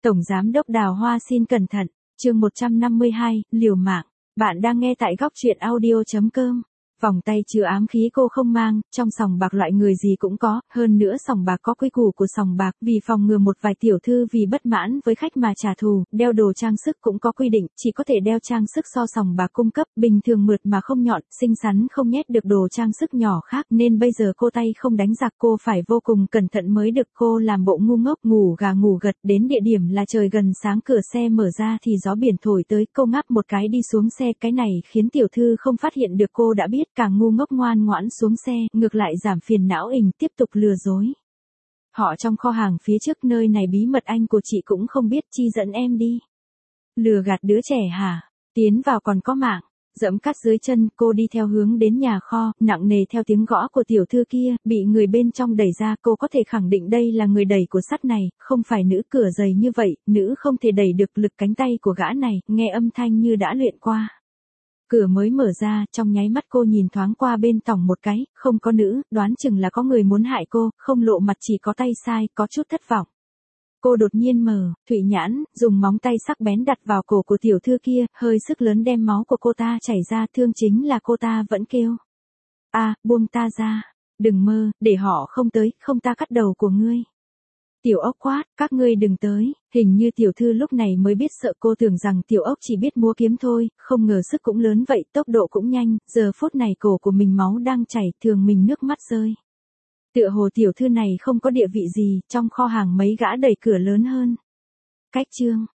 Tổng Giám đốc Đào Hoa xin cẩn thận, chương 152, liều mạng. Bạn đang nghe tại góc truyện audio.com. Vòng tay chứa ám khí cô không mang, trong sòng bạc loại người gì cũng có, hơn nữa sòng bạc có quy củ của sòng bạc, vì phòng ngừa một vài tiểu thư vì bất mãn với khách mà trả thù, đeo đồ trang sức cũng có quy định, chỉ có thể đeo trang sức do sòng bạc cung cấp, bình thường mượt mà không nhọn, xinh xắn không nhét được đồ trang sức nhỏ khác, nên bây giờ cô tay không đánh giặc, cô phải vô cùng cẩn thận mới được. Cô làm bộ ngu ngốc, ngủ gà ngủ gật, đến địa điểm là trời gần sáng, cửa xe mở ra thì gió biển thổi tới, cô ngáp một cái đi xuống xe, cái này khiến tiểu thư không phát hiện được, cô đã biết, càng ngu ngốc ngoan ngoãn xuống xe, ngược lại giảm phiền não ình, tiếp tục lừa dối. Họ trong kho hàng phía trước, nơi này bí mật anh của chị cũng không biết, chi dẫn em đi. Lừa gạt đứa trẻ hả? Tiến vào còn có mạng. Dẫm cát dưới chân, cô đi theo hướng đến nhà kho, nặng nề theo tiếng gõ của tiểu thư kia, bị người bên trong đẩy ra, cô có thể khẳng định đây là người đẩy của sắt này, không phải nữ, cửa dày như vậy, nữ không thể đẩy được, lực cánh tay của gã này, nghe âm thanh như đã luyện qua. Cửa mới mở ra, trong nháy mắt cô nhìn thoáng qua bên tỏng một cái, không có nữ, đoán chừng là có người muốn hại cô, không lộ mặt chỉ có tay sai, có chút thất vọng. Cô đột nhiên mở, Thụy Nhãn, dùng móng tay sắc bén đặt vào cổ của tiểu thư kia, hơi sức lớn đem máu của cô ta chảy ra, thương chính là cô ta vẫn kêu. Buông ta ra, đừng mơ, để họ không tới, không ta cắt đầu của ngươi. Tiểu ốc quát, các ngươi đừng tới, hình như tiểu thư lúc này mới biết sợ, cô tưởng rằng tiểu ốc chỉ biết múa kiếm thôi, không ngờ sức cũng lớn vậy, tốc độ cũng nhanh, giờ phút này cổ của mình máu đang chảy, thường mình nước mắt rơi. Tựa hồ tiểu thư này không có địa vị gì, trong kho hàng mấy gã đẩy cửa lớn hơn. Cách chương,